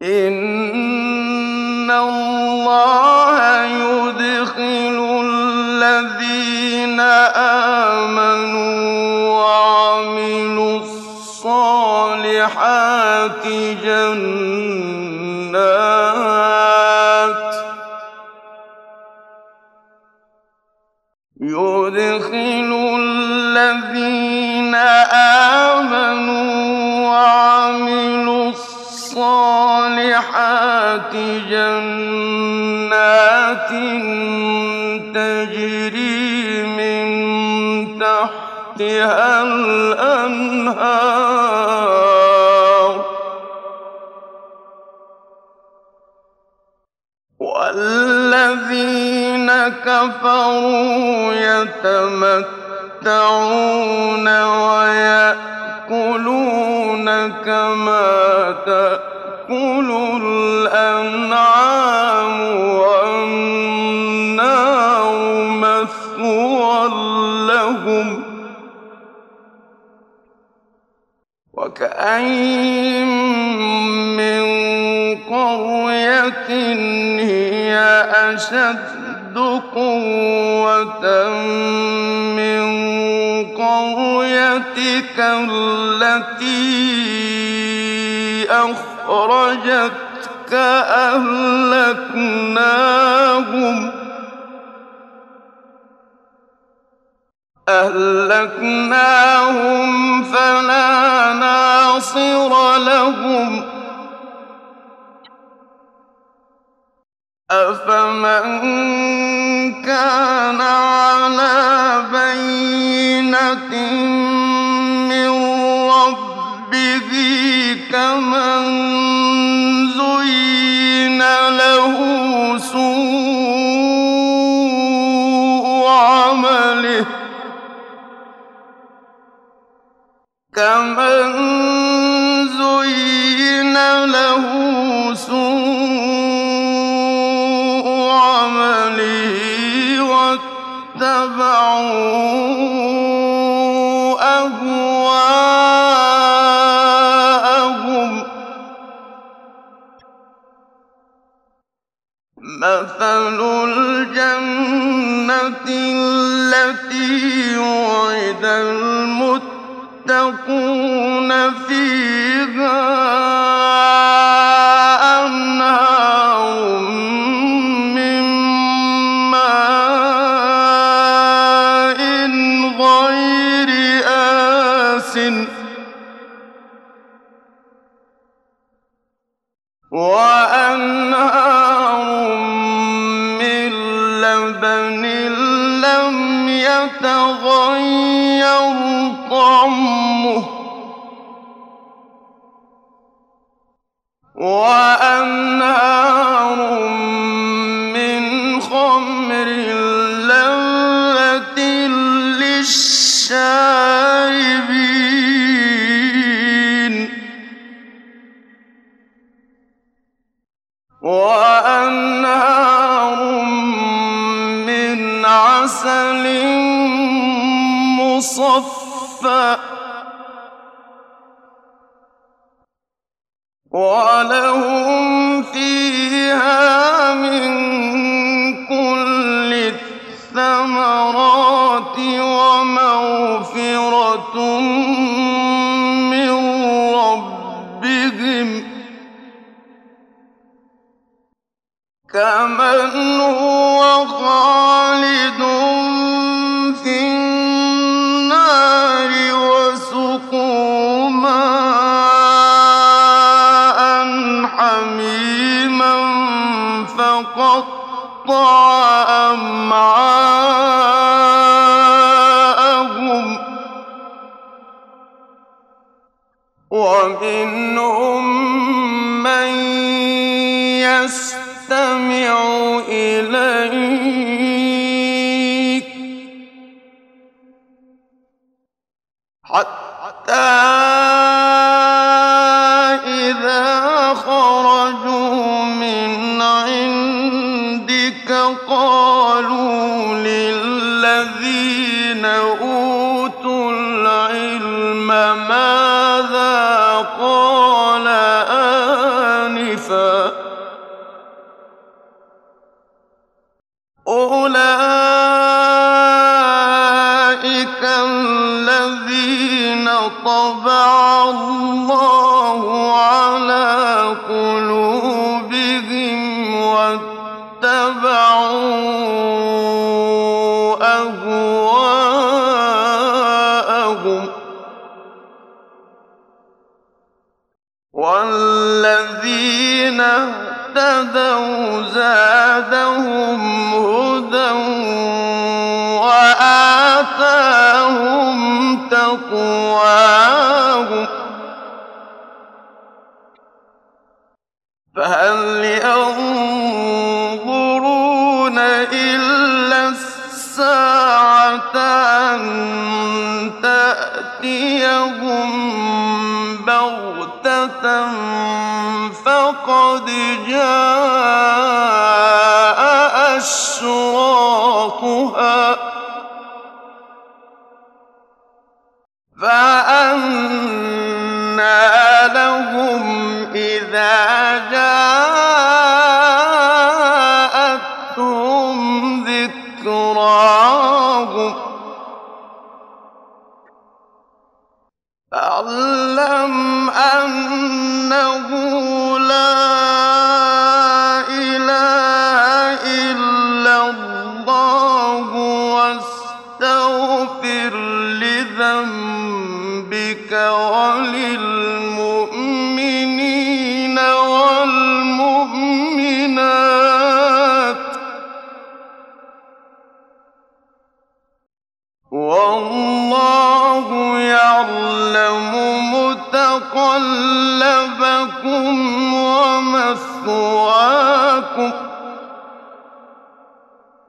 إِنَّ اللَّهَ يُدْخِلُ الَّذِينَ آمَنُوا وَعَمِلُوا الصَّالِحَاتِ جَنَّاتٍ تَجْرِي مِن تَحْتِهَا الْأَنْهَارُ ۖ وَالَّذِينَ كَفَرُوا يَتَمَتَّعُونَ وَيَأْكُلُونَ كَمَا تَأْكُلُ الْأَنْعَامُ وَالنَّارُ مَثْوًى لَّهُمْ ۖ وَكَأَيِّن مِّن قَرْيَةٍ هِيَ أَشَدُّ قُوَّةً مِّن قَرْيَتِكَ الَّتِي أَخْرَجَتْكَ أَهْلَكْنَاهُمْ فَلَا نَاصِرَ لَهُمْ ۚ أَفَمَن كَانَ عَلَىٰ بَيِّنَةٍ مِّن رَّبِّهِ كَمَن زُيِّنَ له سُوءُ عَمَلِهِ وَاتَّبَعُوا أَهْوَاءَهُم ۚ مَّثَلُ الْجَنَّةِ الَّتِي وُعِدَ الْمُتَّقُونَ فِيهَا أَنْهَارٌ مِّن مَّاءٍ غَيْرِ آسِنٍ وَأَنْهَارٌ مِّن لَّبَنٍ لَّمْ يَتَغَيَّرْ طَعْمُهُ وَأَنْهَارٌ مِّنْ خَمْرٍ لَّذَّةٍ لِّلشَّارِبِينَ وَأَنْهَارٌ مِّنْ عَسَلٍ مُّصَفًّى وَلَهُمْ فِيهَا مِن كُلِّ الثَّمَرَاتِ وَمَغْفِرَةٌ مِّن رَّبِّهِمْ ۖ كَمَنْ هُوَ خَالِدٌ فِي النَّارِ وَسُقُوا مَاءً حَمِيمًا فَقَطَّعَ أَمْعَاءَهُمْ ۚ وَمِنْهُم مَّن يَسْتَمِعُ إِلَيْكَ حَتَّىٰ إِذَا خَرَجُوا مِنْ عِندِكَ قَالُوا وَالَّذِينَ اهْتَدَوْا زَادَهُمْ هُدًى وَآتَاهُمْ تَقْوَاهُمْ فَهَلْ يَنظُرُونَ إِلَّا السَّاعَةَ أَن تَأْتِيَهُم بَغْتَةً فَقَدْ جَاءَ أَشْرَاطُهَا فَأَنَّىٰ لَهُمْ إِذَا جَاءَتْهُمْ ذِكْرَاهُمْ فَاعْلَمْ أَنَّهُ لَا إِلَٰهَ إِلَّا اللَّهُ وَاسْتَغْفِرْ لِذَنبِكَ وَلِلْمُؤْمِنِينَ وَالْمُؤْمِنَاتِ وَاللَّهُ يَعْلَمُ مُتَقَلَّبَكُمْ وَمَثْوَاكُمْ